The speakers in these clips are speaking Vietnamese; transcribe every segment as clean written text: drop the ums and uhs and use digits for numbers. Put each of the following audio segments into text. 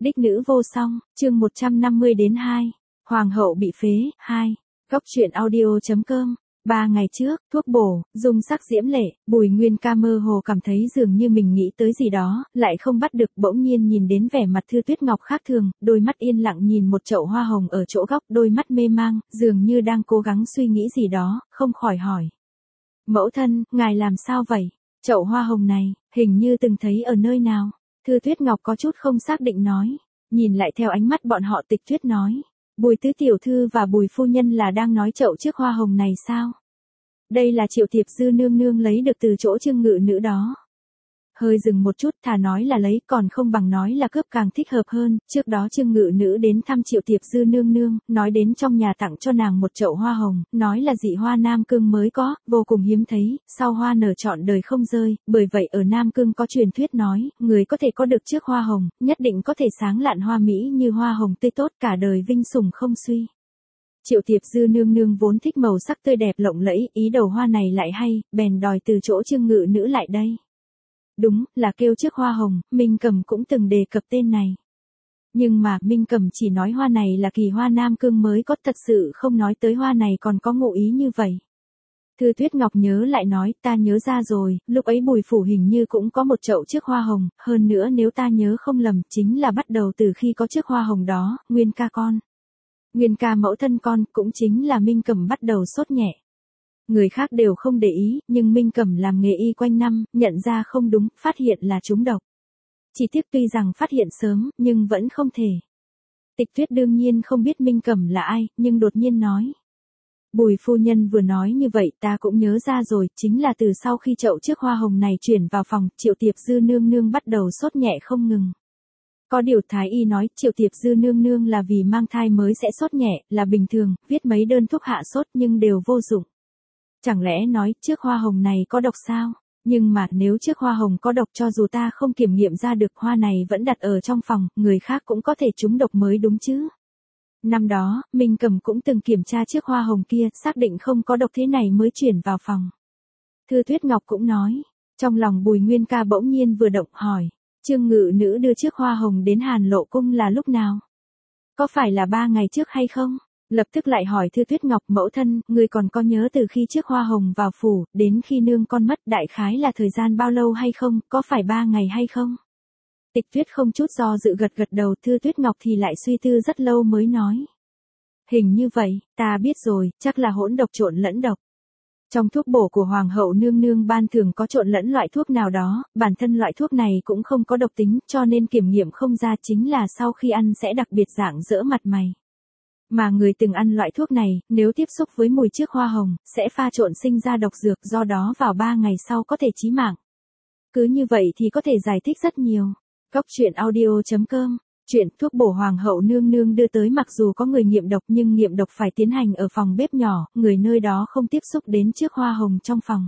Đích nữ vô song, chương 150 đến 2. Hoàng hậu bị phế, 2. Góc truyện audio.com. 3 ngày trước, thuốc bổ, dung sắc diễm lệ, Bùi Nguyên Ca mơ hồ cảm thấy dường như mình nghĩ tới gì đó, lại không bắt được, bỗng nhiên nhìn đến vẻ mặt Thư Tuyết Ngọc khác thường, đôi mắt yên lặng nhìn một chậu hoa hồng ở chỗ góc, đôi mắt mê mang, dường như đang cố gắng suy nghĩ gì đó, không khỏi hỏi. Mẫu thân, ngài làm sao vậy? Chậu hoa hồng này, hình như từng thấy ở nơi nào? Thư Tuyết Ngọc có chút không xác định nói, nhìn lại theo ánh mắt bọn họ Tịch Tuyết nói. Bùi tứ tiểu thư và Bùi phu nhân là đang nói chậu trước hoa hồng này sao? Đây là Triệu Thiệp Dư nương nương lấy được từ chỗ Trương Ngự Nữ đó. Hơi dừng một chút, thà nói là lấy còn không bằng nói là cướp càng thích hợp hơn, trước đó Trương Ngự Nữ đến thăm Triệu Thiệp Dư nương nương, nói đến trong nhà tặng cho nàng một chậu hoa hồng, nói là dị hoa Nam Cương mới có, vô cùng hiếm thấy, sau hoa nở trọn đời không rơi, bởi vậy ở Nam Cương có truyền thuyết nói, người có thể có được chiếc hoa hồng, nhất định có thể sáng lạn hoa mỹ như hoa hồng tươi tốt cả đời vinh sủng không suy. Triệu Thiệp Dư nương nương vốn thích màu sắc tươi đẹp lộng lẫy, ý đầu hoa này lại hay, bèn đòi từ chỗ Trương Ngự Nữ lại đây. Đúng, là kêu chiếc hoa hồng, Minh Cẩm cũng từng đề cập tên này. Nhưng mà, Minh Cẩm chỉ nói hoa này là kỳ hoa Nam Cương mới có, thật sự không nói tới hoa này còn có ngụ ý như vậy. Thư Tuyết Ngọc nhớ lại nói, ta nhớ ra rồi, lúc ấy Bùi phủ hình như cũng có một chậu chiếc hoa hồng, hơn nữa nếu ta nhớ không lầm, chính là bắt đầu từ khi có chiếc hoa hồng đó, Nguyên Ca con. Nguyên Ca mẫu thân con, cũng chính là Minh Cẩm bắt đầu sốt nhẹ. Người khác đều không để ý, nhưng Minh Cẩm làm nghề y quanh năm, nhận ra không đúng, phát hiện là trúng độc. Chỉ tiếc tuy rằng phát hiện sớm, nhưng vẫn không thể. Tịch Tuyết đương nhiên không biết Minh Cẩm là ai, nhưng đột nhiên nói. Bùi phu nhân vừa nói như vậy ta cũng nhớ ra rồi, chính là từ sau khi chậu chiếc hoa hồng này chuyển vào phòng, Triệu Thiệp Dư nương nương bắt đầu sốt nhẹ không ngừng. Có điều Thái y nói, Triệu Thiệp Dư nương nương là vì mang thai mới sẽ sốt nhẹ, là bình thường, viết mấy đơn thuốc hạ sốt nhưng đều vô dụng. Chẳng lẽ nói, chiếc hoa hồng này có độc sao? Nhưng mà, nếu chiếc hoa hồng có độc cho dù ta không kiểm nghiệm ra được, hoa này vẫn đặt ở trong phòng, người khác cũng có thể trúng độc mới đúng chứ. Năm đó, Minh Cẩm cũng từng kiểm tra chiếc hoa hồng kia, xác định không có độc thế này mới chuyển vào phòng. Thư Tuyết Ngọc cũng nói, trong lòng Bùi Nguyên Ca bỗng nhiên vừa động hỏi, Trương Ngự Nữ đưa chiếc hoa hồng đến Hàn Lộ Cung là lúc nào? Có phải là 3 ngày trước hay không? Lập tức lại hỏi Thư Tuyết Ngọc, mẫu thân, người còn có nhớ từ khi chiếc hoa hồng vào phủ, đến khi nương con mất đại khái là thời gian bao lâu hay không, có phải 3 ngày hay không? Tịch Tuyết không chút do dự gật gật đầu, Thư Tuyết Ngọc thì lại suy tư rất lâu mới nói. Hình như vậy, ta biết rồi, chắc là hỗn độc trộn lẫn độc. Trong thuốc bổ của Hoàng hậu nương nương ban thường có trộn lẫn loại thuốc nào đó, bản thân loại thuốc này cũng không có độc tính, cho nên kiểm nghiệm không ra, chính là sau khi ăn sẽ đặc biệt rạng rỡ mặt mày. Mà người từng ăn loại thuốc này, nếu tiếp xúc với mùi chiếc hoa hồng, sẽ pha trộn sinh ra độc dược, do đó vào 3 ngày sau có thể chí mạng. Cứ như vậy thì có thể giải thích rất nhiều. Góc truyện audio.com. Chuyện thuốc bổ Hoàng hậu nương nương đưa tới mặc dù có người nghiệm độc nhưng nghiệm độc phải tiến hành ở phòng bếp nhỏ, người nơi đó không tiếp xúc đến chiếc hoa hồng trong phòng.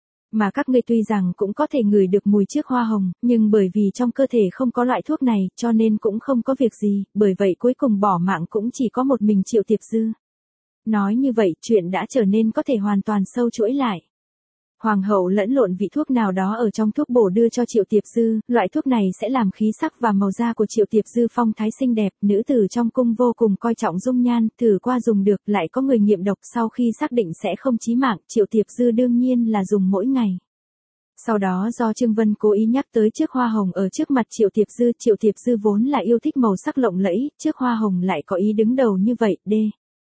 Mà các ngươi tuy rằng cũng có thể ngửi được mùi chiếc hoa hồng, nhưng bởi vì trong cơ thể không có loại thuốc này, cho nên cũng không có việc gì, bởi vậy cuối cùng bỏ mạng cũng chỉ có một mình Triệu Thiệp Dư. Nói như vậy, chuyện đã trở nên có thể hoàn toàn sâu chuỗi lại. Hoàng hậu lẫn lộn vị thuốc nào đó ở trong thuốc bổ đưa cho Triệu Thiệp Dư, loại thuốc này sẽ làm khí sắc và màu da của Triệu Thiệp Dư phong thái xinh đẹp, nữ tử trong cung vô cùng coi trọng dung nhan, thử qua dùng được, lại có người nghiệm độc sau khi xác định sẽ không chí mạng, Triệu Thiệp Dư đương nhiên là dùng mỗi ngày. Sau đó do Trương Vân cố ý nhắc tới chiếc hoa hồng ở trước mặt Triệu Thiệp Dư vốn là yêu thích màu sắc lộng lẫy, chiếc hoa hồng lại có ý đứng đầu như vậy, D.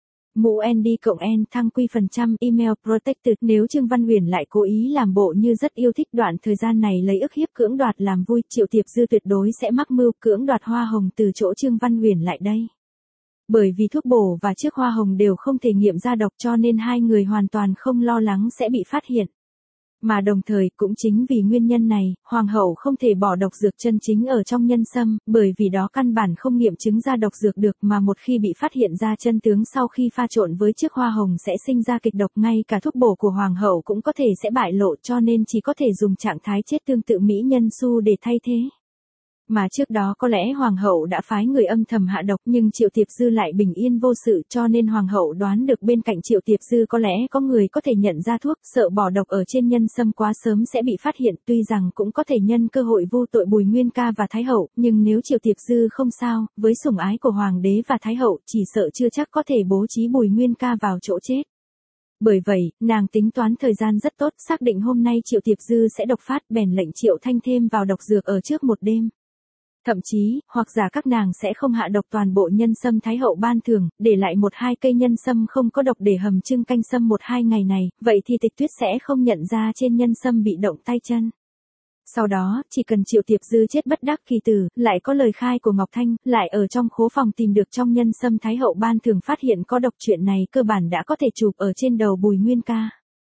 Mũ ND cộng N thăng quy %, email protected. Nếu Trương Văn Huyền lại cố ý làm bộ như rất yêu thích đoạn thời gian này lấy ức hiếp cưỡng đoạt làm vui, Triệu Thiệp Dư tuyệt đối sẽ mắc mưu cưỡng đoạt hoa hồng từ chỗ Trương Văn Huyền lại đây. Bởi vì thuốc bổ và chiếc hoa hồng đều không thể nghiệm ra độc cho nên hai người hoàn toàn không lo lắng sẽ bị phát hiện. Mà đồng thời, cũng chính vì nguyên nhân này, Hoàng hậu không thể bỏ độc dược chân chính ở trong nhân sâm, bởi vì đó căn bản không nghiệm chứng ra độc dược được, mà một khi bị phát hiện ra chân tướng sau khi pha trộn với chiếc hoa hồng sẽ sinh ra kịch độc, ngay cả thuốc bổ của Hoàng hậu cũng có thể sẽ bại lộ, cho nên chỉ có thể dùng trạng thái chết tương tự mỹ nhân su để thay thế. Mà trước đó có lẽ hoàng hậu đã phái người âm thầm hạ độc, nhưng Triệu Tiệp Dư lại bình yên vô sự, cho nên hoàng hậu đoán được bên cạnh Triệu Tiệp Dư có lẽ có người có thể nhận ra thuốc, sợ bỏ độc ở trên nhân sâm quá sớm sẽ bị phát hiện, tuy rằng cũng có thể nhân cơ hội vô tội Bùi Nguyên Ca và Thái hậu, nhưng nếu Triệu Tiệp Dư không sao, với sủng ái của hoàng đế và Thái hậu, chỉ sợ chưa chắc có thể bố trí Bùi Nguyên Ca vào chỗ chết. Bởi vậy, nàng tính toán thời gian rất tốt, xác định hôm nay Triệu Tiệp Dư sẽ độc phát, bèn lệnh Triệu Thanh thêm vào độc dược ở trước một đêm. Thậm chí, hoặc giả các nàng sẽ không hạ độc toàn bộ nhân sâm Thái hậu ban thưởng, để lại 1-2 cây nhân sâm không có độc để hầm trưng canh sâm 1-2 ngày này, vậy thì Tịch Tuyết sẽ không nhận ra trên nhân sâm bị động tay chân. Sau đó, chỉ cần Triệu Tiệp Dư chết bất đắc kỳ tử, lại có lời khai của Ngọc Thanh, lại ở trong khố phòng tìm được trong nhân sâm Thái hậu ban thưởng phát hiện có độc, chuyện này cơ bản đã có thể chụp ở trên đầu Bùi Nguyên Ca.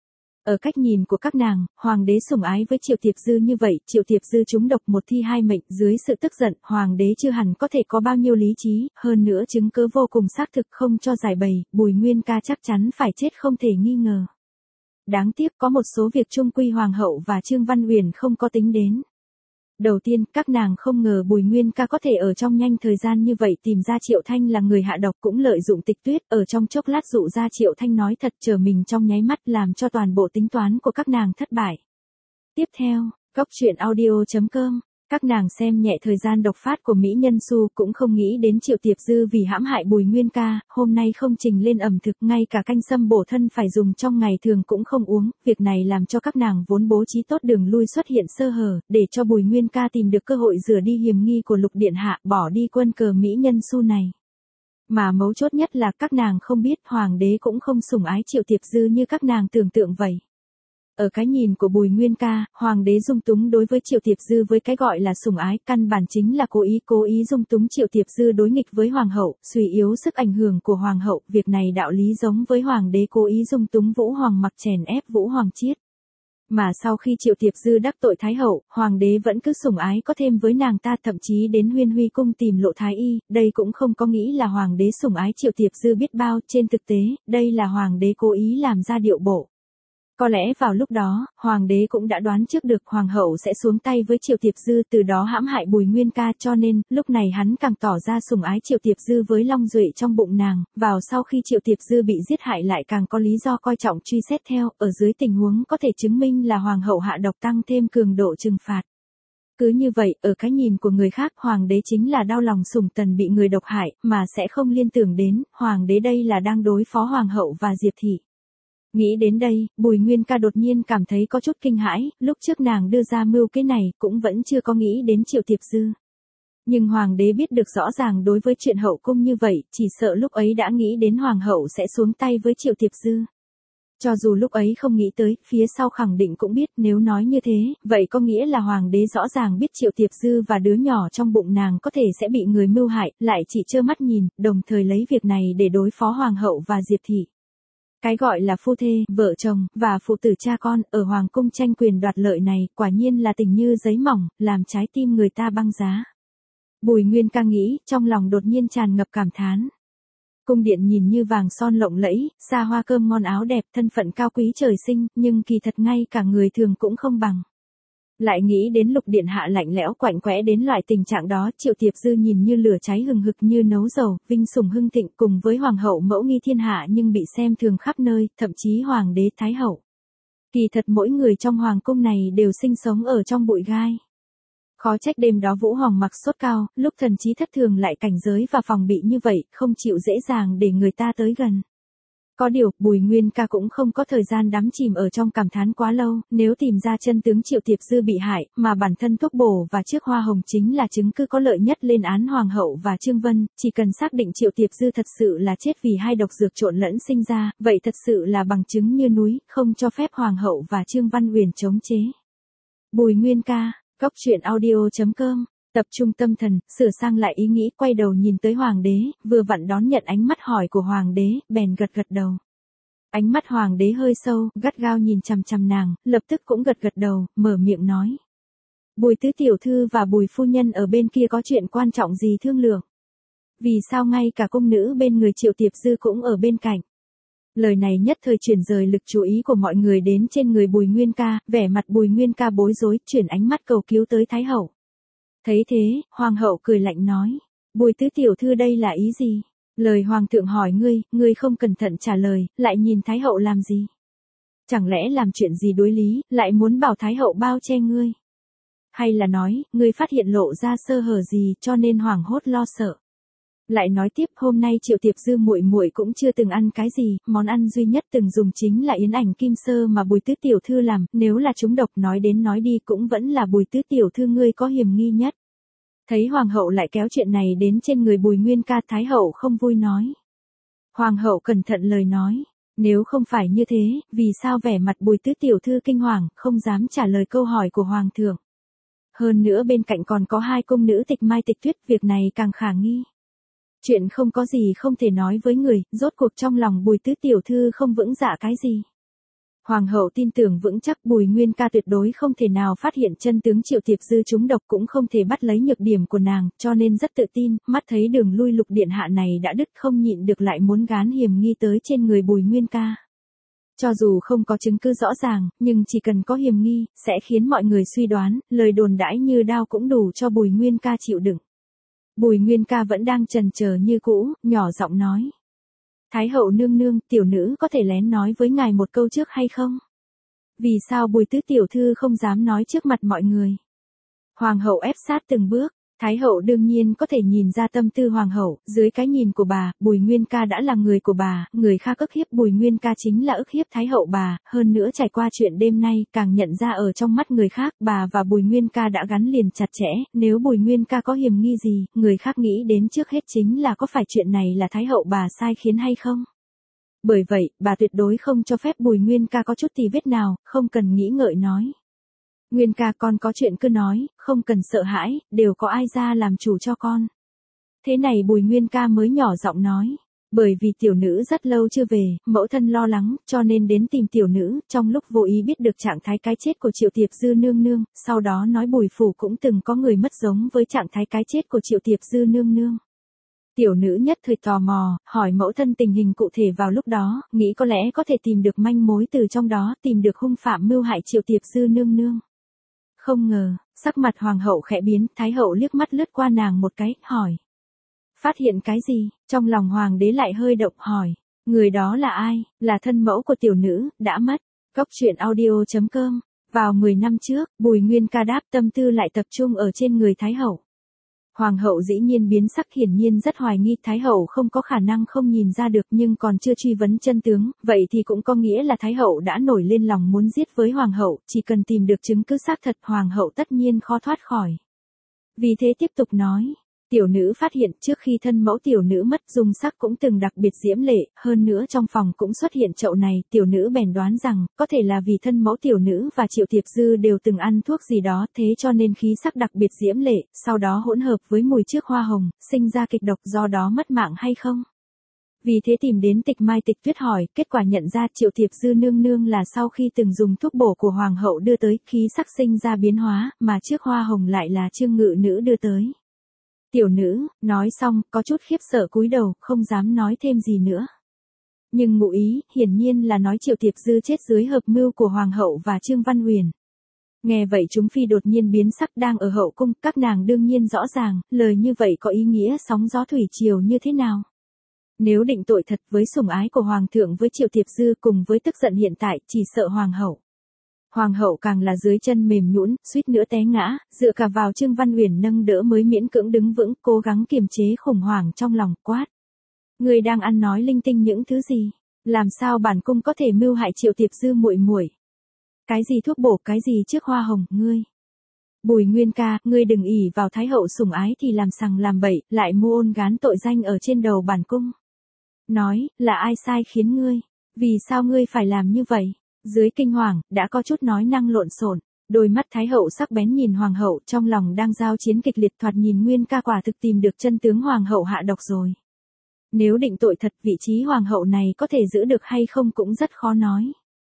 Ở cách nhìn của các nàng, hoàng đế sủng ái với Triệu Tiệp Dư như vậy, Triệu Tiệp Dư trúng độc 1 thi 2 mệnh, dưới sự tức giận, hoàng đế chưa hẳn có thể có bao nhiêu lý trí, hơn nữa chứng cứ vô cùng xác thực không cho giải bày, Bùi Nguyên Ca chắc chắn phải chết không thể nghi ngờ. Đáng tiếc có một số việc chung quy hoàng hậu và Trương Văn Uyển không có tính đến. Đầu tiên, các nàng không ngờ Bùi Nguyên Ca có thể ở trong nhanh thời gian như vậy tìm ra Triệu Thanh là người hạ độc, cũng lợi dụng Tịch Tuyết ở trong chốc lát dụ ra Triệu Thanh nói thật trở mình trong nháy mắt, làm cho toàn bộ tính toán của các nàng thất bại. Tiếp theo, goctruyện.audio.com, các nàng xem nhẹ thời gian độc phát của mỹ nhân Su, cũng không nghĩ đến Triệu Tiệp Dư vì hãm hại Bùi Nguyên Ca, hôm nay không trình lên ẩm thực, ngay cả canh sâm bổ thân phải dùng trong ngày thường cũng không uống, việc này làm cho các nàng vốn bố trí tốt đường lui xuất hiện sơ hở, để cho Bùi Nguyên Ca tìm được cơ hội rửa đi hiểm nghi của Lục điện hạ, bỏ đi quân cờ mỹ nhân Su này. Mà mấu chốt nhất là các nàng không biết hoàng đế cũng không sủng ái Triệu Tiệp Dư như các nàng tưởng tượng vậy. Ở cái nhìn của Bùi Nguyên Ca, hoàng đế dung túng đối với Triệu Tiệp Dư với cái gọi là sủng ái, căn bản chính là cố ý dung túng Triệu Tiệp Dư đối nghịch với hoàng hậu, suy yếu sức ảnh hưởng của hoàng hậu, việc này đạo lý giống với hoàng đế cố ý dung túng Vũ Hoàng Mặc chèn ép Vũ Hoàng Chiết. Mà sau khi Triệu Tiệp Dư đắc tội Thái hậu, hoàng đế vẫn cứ sủng ái có thêm với nàng ta, thậm chí đến Huyên Huy cung tìm Lộ Thái y, đây cũng không có nghĩ là hoàng đế sủng ái Triệu Tiệp Dư biết bao, trên thực tế, đây là hoàng đế cố ý làm ra điệu bộ. Có lẽ vào lúc đó, hoàng đế cũng đã đoán trước được hoàng hậu sẽ xuống tay với Triệu Tiệp Dư, từ đó hãm hại Bùi Nguyên Ca, cho nên, lúc này hắn càng tỏ ra sủng ái Triệu Tiệp Dư với long duệ trong bụng nàng, vào sau khi Triệu Tiệp Dư bị giết hại lại càng có lý do coi trọng truy xét theo, ở dưới tình huống có thể chứng minh là hoàng hậu hạ độc tăng thêm cường độ trừng phạt. Cứ như vậy, ở cái nhìn của người khác, hoàng đế chính là đau lòng Sủng Tần bị người độc hại, mà sẽ không liên tưởng đến, hoàng đế đây là đang đối phó hoàng hậu và Diệp Thị. Nghĩ đến đây, Bùi Nguyên Ca đột nhiên cảm thấy có chút kinh hãi, lúc trước nàng đưa ra mưu kế này cũng vẫn chưa có nghĩ đến Triệu Tiệp Dư. Nhưng hoàng đế biết được rõ ràng đối với chuyện hậu cung như vậy, chỉ sợ lúc ấy đã nghĩ đến hoàng hậu sẽ xuống tay với Triệu Tiệp Dư. Cho dù lúc ấy không nghĩ tới, phía sau khẳng định cũng biết, nếu nói như thế, vậy có nghĩa là hoàng đế rõ ràng biết Triệu Tiệp Dư và đứa nhỏ trong bụng nàng có thể sẽ bị người mưu hại, lại chỉ trơ mắt nhìn, đồng thời lấy việc này để đối phó hoàng hậu và Diệp Thị. Cái gọi là phu thê, vợ chồng, và phụ tử cha con, ở hoàng cung tranh quyền đoạt lợi này, quả nhiên là tình như giấy mỏng, làm trái tim người ta băng giá. Bùi Nguyên Ca nghĩ, trong lòng đột nhiên tràn ngập cảm thán. Cung điện nhìn như vàng son lộng lẫy, xa hoa cơm ngon áo đẹp, thân phận cao quý trời sinh, nhưng kỳ thật ngay cả người thường cũng không bằng. Lại nghĩ đến Lục điện hạ lạnh lẽo quạnh quẽ đến loại tình trạng đó, Triệu Tiệp Dư nhìn như lửa cháy hừng hực như nấu dầu, vinh sủng hưng thịnh cùng với hoàng hậu mẫu nghi thiên hạ nhưng bị xem thường khắp nơi, thậm chí hoàng đế thái hậu. Kỳ thật mỗi người trong hoàng cung này đều sinh sống ở trong bụi gai. Khó trách đêm đó Vũ Hoàng Mặc sốt cao, lúc thần trí thất thường lại cảnh giới và phòng bị như vậy, không chịu dễ dàng để người ta tới gần. Có điều, Bùi Nguyên Ca cũng không có thời gian đắm chìm ở trong cảm thán quá lâu, nếu tìm ra chân tướng Triệu Tiệp Dư bị hại, mà bản thân thuốc bổ và chiếc hoa hồng chính là chứng cứ có lợi nhất lên án hoàng hậu và Trương Vân, chỉ cần xác định Triệu Tiệp Dư thật sự là chết vì hai độc dược trộn lẫn sinh ra, vậy thật sự là bằng chứng như núi, không cho phép hoàng hậu và Trương Văn Uyển chống chế. Bùi Nguyên Ca, goctruyện.audio.com. Tập trung tâm thần, sửa sang lại ý nghĩ, quay đầu nhìn tới hoàng đế, vừa vặn đón nhận ánh mắt hỏi của hoàng đế, bèn gật gật đầu. Ánh mắt hoàng đế hơi sâu, gắt gao nhìn chằm chằm nàng, lập tức cũng gật gật đầu, mở miệng nói. Bùi tứ tiểu thư và Bùi phu nhân ở bên kia có chuyện quan trọng gì thương lượng? Vì sao ngay cả cung nữ bên người Triệu Tiệp Dư cũng ở bên cạnh? Lời này nhất thời chuyển rời lực chú ý của mọi người đến trên người Bùi Nguyên Ca, vẻ mặt Bùi Nguyên Ca bối rối, chuyển ánh mắt cầu cứu tới Thái hậu. Thấy thế, hoàng hậu cười lạnh nói, Bùi tứ tiểu thư đây là ý gì? Lời hoàng thượng hỏi ngươi không cẩn thận trả lời, lại nhìn thái hậu làm gì? Chẳng lẽ làm chuyện gì đối lý, lại muốn bảo thái hậu bao che ngươi? Hay là nói, ngươi phát hiện lộ ra sơ hở gì cho nên hoảng hốt lo sợ? Lại nói tiếp, hôm nay Triệu Tiệp Dư muội muội cũng chưa từng ăn cái gì, món ăn duy nhất từng dùng chính là yến ảnh kim sơ mà Bùi tứ tiểu thư làm, nếu là trúng độc nói đến nói đi cũng vẫn là Bùi tứ tiểu thư ngươi có hiểm nghi nhất. Thấy hoàng hậu lại kéo chuyện này đến trên người Bùi Nguyên Ca, thái hậu không vui nói. Hoàng hậu cẩn thận lời nói, nếu không phải như thế, vì sao vẻ mặt Bùi tứ tiểu thư kinh hoàng, không dám trả lời câu hỏi của hoàng thượng? Hơn nữa bên cạnh còn có hai cung nữ Tịch Mai Tịch Tuyết, việc này càng khả nghi. Chuyện không có gì không thể nói với người, rốt cuộc trong lòng Bùi tứ tiểu thư không vững dạ cái gì. Hoàng hậu tin tưởng vững chắc Bùi Nguyên Ca tuyệt đối không thể nào phát hiện chân tướng Triệu Tiệp Dư trúng độc, cũng không thể bắt lấy nhược điểm của nàng, cho nên rất tự tin, mắt thấy đường lui Lục điện hạ này đã đứt, không nhịn được lại muốn gán hiểm nghi tới trên người Bùi Nguyên Ca. Cho dù không có chứng cứ rõ ràng, nhưng chỉ cần có hiểm nghi, sẽ khiến mọi người suy đoán, lời đồn đãi như đao cũng đủ cho Bùi Nguyên Ca chịu đựng. Bùi Nguyên Ca vẫn đang chần chờ như cũ, nhỏ giọng nói. Thái hậu nương nương, tiểu nữ có thể lén nói với ngài một câu trước hay không? Vì sao Bùi tứ tiểu thư không dám nói trước mặt mọi người? Hoàng hậu ép sát từng bước, thái hậu đương nhiên có thể nhìn ra tâm tư hoàng hậu, dưới cái nhìn của bà, Bùi Nguyên Ca đã là người của bà, người khác ức hiếp Bùi Nguyên Ca chính là ức hiếp thái hậu bà, hơn nữa trải qua chuyện đêm nay, càng nhận ra ở trong mắt người khác, bà và Bùi Nguyên Ca đã gắn liền chặt chẽ, nếu Bùi Nguyên Ca có hiểm nghi gì, người khác nghĩ đến trước hết chính là có phải chuyện này là thái hậu bà sai khiến hay không? Bởi vậy, bà tuyệt đối không cho phép Bùi Nguyên Ca có chút tì vết nào, không cần nghĩ ngợi nói. Nguyên Ca, con có chuyện cứ nói, không cần sợ hãi, đều có ai ra làm chủ cho con. Thế này Bùi Nguyên Ca mới nhỏ giọng nói, bởi vì tiểu nữ rất lâu chưa về, mẫu thân lo lắng, cho nên đến tìm tiểu nữ, trong lúc vô ý biết được trạng thái cái chết của Triệu Tiệp Dư nương nương, sau đó nói Bùi phủ cũng từng có người mất giống với trạng thái cái chết của Triệu Tiệp Dư nương nương. Tiểu nữ nhất thời tò mò, hỏi mẫu thân tình hình cụ thể vào lúc đó, nghĩ có lẽ có thể tìm được manh mối từ trong đó, tìm được hung phạm mưu hại Triệu Tiệp Dư nương nương. Không ngờ, sắc mặt hoàng hậu khẽ biến, thái hậu liếc mắt lướt qua nàng một cái, hỏi. Phát hiện cái gì? Trong lòng hoàng đế lại hơi động, hỏi. Người đó là ai? Là thân mẫu của tiểu nữ, đã mất. Góc truyện audio.com. Vào 10 năm trước, Bùi Nguyên Ca đáp, tâm tư lại tập trung ở trên người thái hậu. Hoàng hậu dĩ nhiên biến sắc, hiển nhiên rất hoài nghi, thái hậu không có khả năng không nhìn ra được, nhưng còn chưa truy vấn chân tướng, vậy thì cũng có nghĩa là thái hậu đã nổi lên lòng muốn giết với hoàng hậu, chỉ cần tìm được chứng cứ xác thật, hoàng hậu tất nhiên khó thoát khỏi. Vì thế tiếp tục nói, tiểu nữ phát hiện trước khi thân mẫu tiểu nữ mất, dung sắc cũng từng đặc biệt diễm lệ, hơn nữa trong phòng cũng xuất hiện chậu này, tiểu nữ bèn đoán rằng, có thể là vì thân mẫu tiểu nữ và Triệu Tiệp Dư đều từng ăn thuốc gì đó, thế cho nên khí sắc đặc biệt diễm lệ, sau đó hỗn hợp với mùi trước hoa hồng, sinh ra kịch độc, do đó mất mạng hay không? Vì thế tìm đến Tịch Mai Tịch Tuyết hỏi, kết quả nhận ra Triệu Tiệp Dư nương nương là sau khi từng dùng thuốc bổ của hoàng hậu đưa tới, khí sắc sinh ra biến hóa, mà trước hoa hồng lại là Trương Ngự nữ đưa tới. Tiểu nữ, nói xong, có chút khiếp sợ cúi đầu, không dám nói thêm gì nữa. Nhưng ngụ ý, hiển nhiên là nói Triệu Tiệp Dư chết dưới hợp mưu của Hoàng hậu và Trương Văn Huyền. Nghe vậy chúng phi đột nhiên biến sắc, đang ở hậu cung, các nàng đương nhiên rõ ràng, lời như vậy có ý nghĩa sóng gió thủy triều như thế nào. Nếu định tội thật với sủng ái của Hoàng thượng với Triệu Tiệp Dư cùng với tức giận hiện tại, chỉ sợ Hoàng hậu. Hoàng hậu càng là dưới chân mềm nhũn, suýt nữa té ngã, dựa cả vào Trương Văn Huyền nâng đỡ mới miễn cưỡng đứng vững, cố gắng kiềm chế khủng hoảng trong lòng, quát. Người đang ăn nói linh tinh những thứ gì? Làm sao bản cung có thể mưu hại Triệu Tiệp Dư muội muội? Cái gì thuốc bổ, cái gì trước hoa hồng, ngươi? Bùi Nguyên Ca, ngươi đừng ỷ vào thái hậu sủng ái thì làm sằng làm bậy, lại mưu ôn gán tội danh ở trên đầu bản cung. Nói, là ai sai khiến ngươi? Vì sao ngươi phải làm như vậy? Dưới kinh hoàng, đã có chút nói năng lộn xộn, đôi mắt thái hậu sắc bén nhìn hoàng hậu, trong lòng đang giao chiến kịch liệt, thoạt nhìn Nguyên Ca quả thực tìm được chân tướng hoàng hậu hạ độc rồi. Nếu định tội thật, vị trí hoàng hậu này có thể giữ được hay không cũng rất khó nói.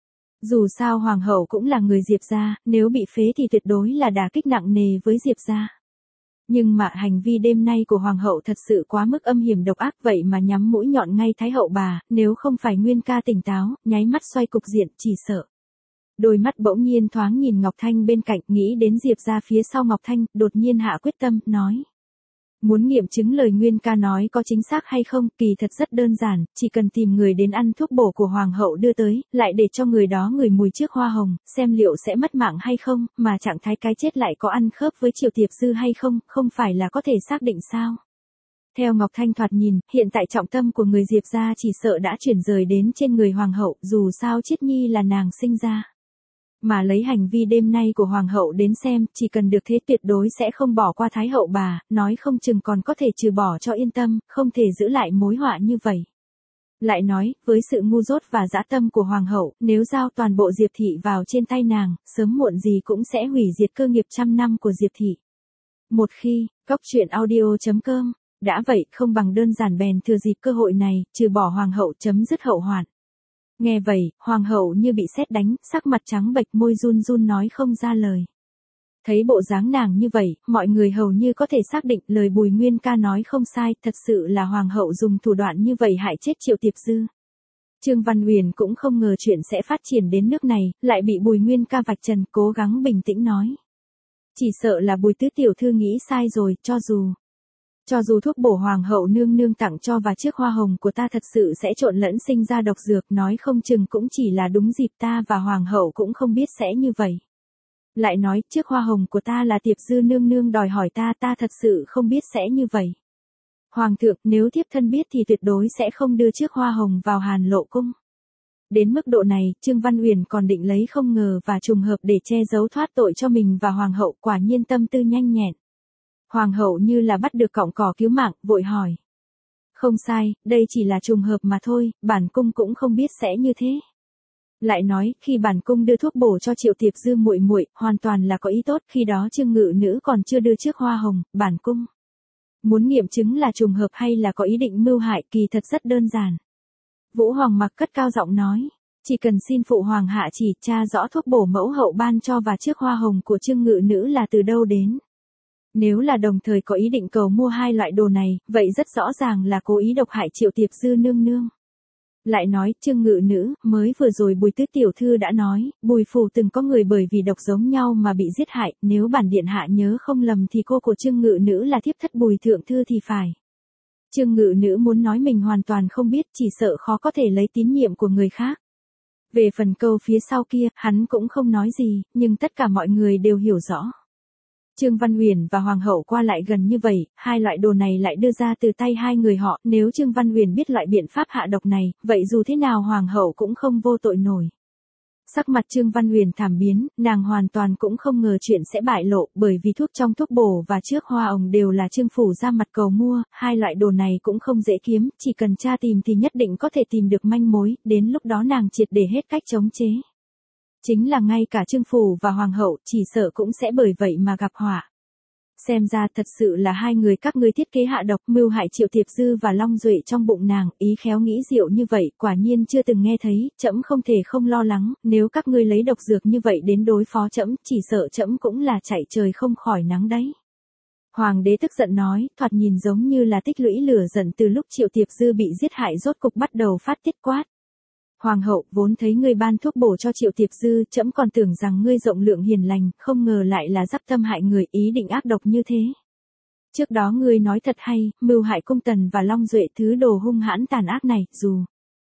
Dù sao hoàng hậu cũng là người Diệp gia, nếu bị phế thì tuyệt đối là đả kích nặng nề với Diệp gia. Nhưng mà hành vi đêm nay của hoàng hậu thật sự quá mức âm hiểm độc ác, vậy mà nhắm mũi nhọn ngay thái hậu bà, nếu không phải Nguyên Ca tỉnh táo, nháy mắt xoay cục diện, chỉ sợ Đôi mắt bỗng nhiên thoáng nhìn Ngọc Thanh bên cạnh, nghĩ đến Diệp ra phía sau Ngọc Thanh, đột nhiên hạ quyết tâm, nói. Muốn nghiệm chứng lời Nguyên ca nói có chính xác hay không, kỳ thật rất đơn giản, chỉ cần tìm người đến ăn thuốc bổ của Hoàng hậu đưa tới, lại để cho người đó ngửi mùi trước hoa hồng, xem liệu sẽ mất mạng hay không, mà trạng thái cái chết lại có ăn khớp với Triệu Tiệp Dư hay không, không phải là có thể xác định sao. Theo Ngọc Thanh thoạt nhìn, hiện tại trọng tâm của người Diệp gia chỉ sợ đã chuyển rời đến trên người Hoàng hậu, dù sao Chiết Nhi là nàng sinh ra. Mà lấy hành vi đêm nay của Hoàng hậu đến xem, chỉ cần được thế tuyệt đối sẽ không bỏ qua Thái hậu bà, nói không chừng còn có thể trừ bỏ cho yên tâm, không thể giữ lại mối họa như vậy. Lại nói, với sự ngu dốt và dã tâm của Hoàng hậu, nếu giao toàn bộ Diệp thị vào trên tay nàng, sớm muộn gì cũng sẽ hủy diệt cơ nghiệp trăm năm của Diệp thị. Một khi, coctruyện.audio.com, đã vậy không bằng đơn giản bèn thừa dịp cơ hội này, trừ bỏ Hoàng hậu chấm dứt hậu hoạn. Nghe vậy, Hoàng hậu như bị sét đánh, sắc mặt trắng bệch, môi run run nói không ra lời. Thấy bộ dáng nàng như vậy, mọi người hầu như có thể xác định lời Bùi Nguyên ca nói không sai, thật sự là Hoàng hậu dùng thủ đoạn như vậy hại chết Triệu Tiệp Dư. Trương Văn Uyển cũng không ngờ chuyện sẽ phát triển đến nước này, lại bị Bùi Nguyên ca vạch trần, cố gắng bình tĩnh nói. Chỉ sợ là Bùi tứ tiểu thư nghĩ sai rồi, cho dù thuốc bổ Hoàng hậu nương nương tặng cho và chiếc hoa hồng của ta thật sự sẽ trộn lẫn sinh ra độc dược, nói không chừng cũng chỉ là đúng dịp, ta và Hoàng hậu cũng không biết sẽ như vậy. Lại nói, chiếc hoa hồng của ta là Tiệp Dư nương nương đòi hỏi ta thật sự không biết sẽ như vậy. Hoàng thượng, nếu thiếp thân biết thì tuyệt đối sẽ không đưa chiếc hoa hồng vào Hàn Lộ cung. Đến mức độ này, Trương Văn Uyển còn định lấy không ngờ và trùng hợp để che giấu thoát tội cho mình và Hoàng hậu, quả nhiên tâm tư nhanh nhẹn. Hoàng hậu như là bắt được cọng cỏ cứu mạng, vội hỏi. Không sai, đây chỉ là trùng hợp mà thôi, bản cung cũng không biết sẽ như thế. Lại nói, khi bản cung đưa thuốc bổ cho Triệu Tiệp Dư muội muội, hoàn toàn là có ý tốt, khi đó Trương ngự nữ còn chưa đưa chiếc hoa hồng, bản cung muốn nghiệm chứng là trùng hợp hay là có ý định mưu hại, kỳ thật rất đơn giản. Vũ Hoàng Mặc cất cao giọng nói, chỉ cần xin phụ hoàng hạ chỉ tra rõ thuốc bổ mẫu hậu ban cho và chiếc hoa hồng của Trương ngự nữ là từ đâu đến. Nếu là đồng thời có ý định cầu mua hai loại đồ này, vậy rất rõ ràng là cố ý độc hại Triệu Tiệp Dư nương nương. Lại nói, Trương ngự nữ, mới vừa rồi Bùi tứ tiểu thư đã nói, Bùi phủ từng có người bởi vì độc giống nhau mà bị giết hại, nếu bản điện hạ nhớ không lầm thì cô của Trương ngự nữ là thiếp thất Bùi thượng thư thì phải. Trương ngự nữ muốn nói mình hoàn toàn không biết, chỉ sợ khó có thể lấy tín nhiệm của người khác. Về phần câu phía sau kia, hắn cũng không nói gì, nhưng tất cả mọi người đều hiểu rõ. Trương Văn Uyển và Hoàng hậu qua lại gần như vậy, hai loại đồ này lại đưa ra từ tay hai người họ, nếu Trương Văn Uyển biết loại biện pháp hạ độc này, vậy dù thế nào Hoàng hậu cũng không vô tội nổi. Sắc mặt Trương Văn Uyển thảm biến, nàng hoàn toàn cũng không ngờ chuyện sẽ bại lộ, bởi vì thuốc trong thuốc bổ và trước hoa hồng đều là Trương phủ ra mặt cầu mua, hai loại đồ này cũng không dễ kiếm, chỉ cần tra tìm thì nhất định có thể tìm được manh mối, đến lúc đó nàng triệt để hết cách chống chế. Chính là ngay cả Trương phủ và Hoàng hậu, chỉ sợ cũng sẽ bởi vậy mà gặp họa. Xem ra thật sự là hai người các ngươi thiết kế hạ độc, mưu hại Triệu Tiệp Dư và Long Duệ trong bụng nàng, ý khéo nghĩ diệu như vậy, quả nhiên chưa từng nghe thấy, trẫm không thể không lo lắng, nếu các ngươi lấy độc dược như vậy đến đối phó trẫm, chỉ sợ trẫm cũng là chạy trời không khỏi nắng đấy. Hoàng đế tức giận nói, thoạt nhìn giống như là tích lũy lửa giận từ lúc Triệu Tiệp Dư bị giết hại rốt cục bắt đầu phát tiết quát. Hoàng hậu, vốn thấy ngươi ban thuốc bổ cho Triệu Tiệp Dư, trẫm còn tưởng rằng ngươi rộng lượng hiền lành, không ngờ lại là dắp tâm hại người, ý định ác độc như thế. Trước đó ngươi nói thật hay, mưu hại cung tần và Long Duệ, thứ đồ hung hãn tàn ác này, dù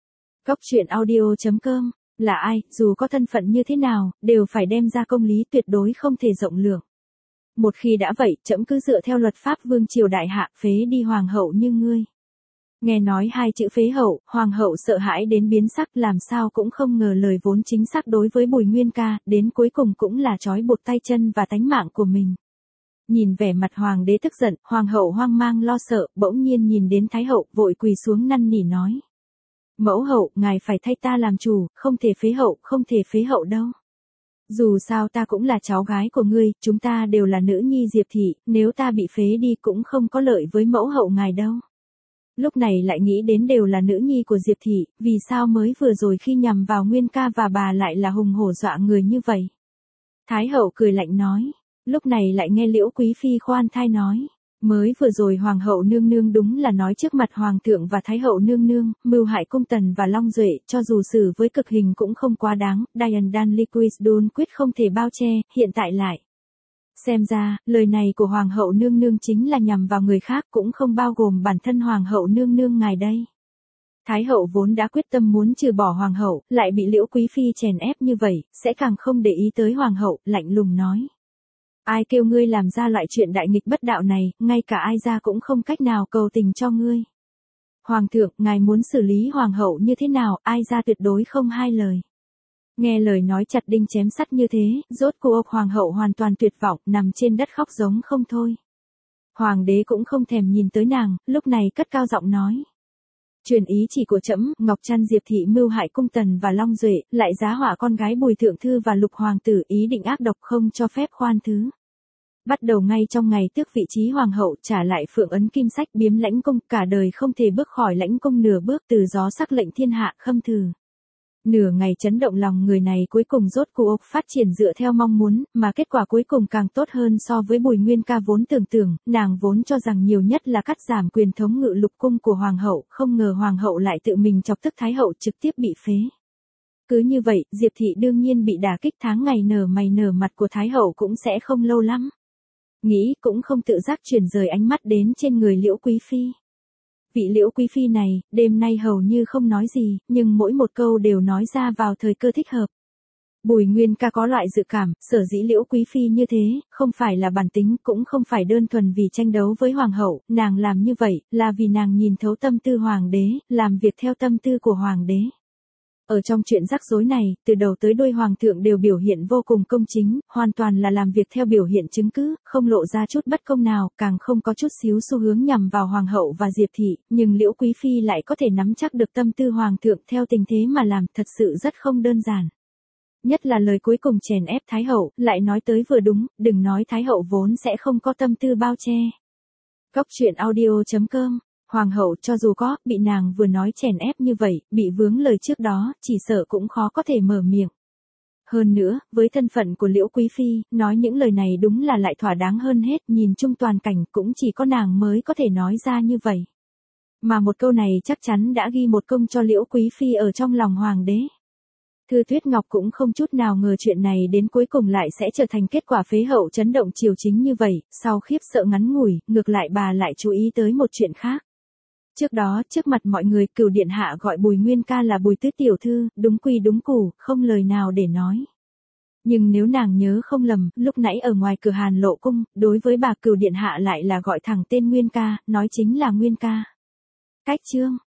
coctruyện.audio.com là ai, dù có thân phận như thế nào, đều phải đem ra công lý, tuyệt đối không thể rộng lượng. Một khi đã vậy, trẫm cứ dựa theo luật pháp vương triều đại hạ, phế đi hoàng hậu như ngươi. Nghe nói hai chữ phế hậu, Hoàng hậu sợ hãi đến biến sắc, làm sao cũng không ngờ lời vốn chính xác đối với Bùi Nguyên ca, đến cuối cùng cũng là trói buộc tay chân và tánh mạng của mình. Nhìn vẻ mặt Hoàng đế tức giận, Hoàng hậu hoang mang lo sợ, bỗng nhiên nhìn đến Thái hậu, vội quỳ xuống năn nỉ nói. Mẫu hậu, ngài phải thay ta làm chủ, không thể phế hậu đâu. Dù sao ta cũng là cháu gái của ngươi, chúng ta đều là nữ nhi Diệp thị, nếu ta bị phế đi cũng không có lợi với mẫu hậu ngài đâu. Lúc này lại nghĩ đến đều là nữ nhi của Diệp thị, vì sao mới vừa rồi khi nhằm vào Nguyên ca và bà lại là hùng hổ dọa người như vậy. Thái hậu cười lạnh nói, lúc này lại nghe Liễu Quý Phi khoan thai nói, Mới vừa rồi hoàng hậu nương nương đúng là nói trước mặt hoàng thượng và thái hậu nương nương, mưu hại cung tần và Long Duệ, cho dù xử với cực hình cũng không quá đáng, Diane Danliquisdon quyết không thể bao che, hiện tại lại. Xem ra, lời này của hoàng hậu nương nương chính là nhằm vào người khác cũng không bao gồm bản thân hoàng hậu nương nương ngài đây. Thái hậu vốn đã quyết tâm muốn trừ bỏ hoàng hậu, lại bị Liễu Quý Phi chèn ép như vậy, sẽ càng không để ý tới hoàng hậu, lạnh lùng nói. Ai kêu ngươi làm ra loại chuyện đại nghịch bất đạo này, ngay cả ai ra cũng không cách nào cầu tình cho ngươi. Hoàng thượng, ngài muốn xử lý hoàng hậu như thế nào, ai ra tuyệt đối không hai lời. Nghe lời nói chặt đinh chém sắt như thế, rốt cuộc hoàng hậu hoàn toàn tuyệt vọng, nằm trên đất khóc giống không thôi. Hoàng đế cũng không thèm nhìn tới nàng, lúc này cất cao giọng nói. Truyền ý chỉ của trẫm, Ngọc Trăn Diệp thị mưu hại cung tần và Long Duệ, lại giá họa con gái Bùi thượng thư và Lục hoàng tử, ý định ác độc không cho phép khoan thứ. Bắt đầu ngay trong ngày tước vị trí hoàng hậu, trả lại phượng ấn kim sách, biếm lãnh cung, cả đời không thể bước khỏi lãnh cung nửa bước, từ gió sắc lệnh thiên hạ, khâm thử. Nửa ngày chấn động lòng người này cuối cùng rốt cuộc phát triển dựa theo mong muốn, mà kết quả cuối cùng càng tốt hơn so với Bùi Nguyên Ca vốn tưởng tượng, nàng vốn cho rằng nhiều nhất là cắt giảm quyền thống ngự lục cung của hoàng hậu, không ngờ hoàng hậu lại tự mình chọc tức thái hậu trực tiếp bị phế. Cứ như vậy, Diệp thị đương nhiên bị đả kích, tháng ngày nở mày nở mặt của thái hậu cũng sẽ không lâu lắm. Nghĩ cũng không tự giác chuyển rời ánh mắt đến trên người Liễu Quý Phi. Vị Liễu Quý Phi này, đêm nay hầu như không nói gì, nhưng mỗi một câu đều nói ra vào thời cơ thích hợp. Bùi Nguyên Ca có loại dự cảm, sở dĩ Liễu Quý Phi như thế, không phải là bản tính, cũng không phải đơn thuần vì tranh đấu với hoàng hậu, nàng làm như vậy, là vì nàng nhìn thấu tâm tư hoàng đế, làm việc theo tâm tư của hoàng đế. Ở trong chuyện rắc rối này, từ đầu tới đuôi hoàng thượng đều biểu hiện vô cùng công chính, hoàn toàn là làm việc theo biểu hiện chứng cứ, không lộ ra chút bất công nào, càng không có chút xíu xu hướng nhằm vào hoàng hậu và Diệp thị, nhưng Liễu Quý Phi lại có thể nắm chắc được tâm tư hoàng thượng theo tình thế mà làm, thật sự rất không đơn giản. Nhất là lời cuối cùng chèn ép thái hậu, lại nói tới vừa đúng, đừng nói thái hậu vốn sẽ không có tâm tư bao che. Góc truyện audio.com. Hoàng hậu cho dù có, bị nàng vừa nói chèn ép như vậy, bị vướng lời trước đó, chỉ sợ cũng khó có thể mở miệng. Hơn nữa, với thân phận của Liễu Quý Phi, nói những lời này đúng là lại thỏa đáng hơn hết, nhìn chung toàn cảnh cũng chỉ có nàng mới có thể nói ra như vậy. Mà một câu này chắc chắn đã ghi một công cho Liễu Quý Phi ở trong lòng hoàng đế. Thư Tuyết Ngọc cũng không chút nào ngờ chuyện này đến cuối cùng lại sẽ trở thành kết quả phế hậu chấn động triều chính như vậy, sau khiếp sợ ngắn ngủi, ngược lại bà lại chú ý tới một chuyện khác. Trước đó, trước mặt mọi người, Cửu điện hạ gọi Bùi Nguyên Ca là Bùi tứ tiểu thư, đúng quy đúng củ, không lời nào để nói. Nhưng nếu nàng nhớ không lầm, lúc nãy ở ngoài cửa Hàn Lộ cung, đối với bà Cửu điện hạ lại là gọi thẳng tên Nguyên Ca, nói chính là Nguyên Ca. Cách chương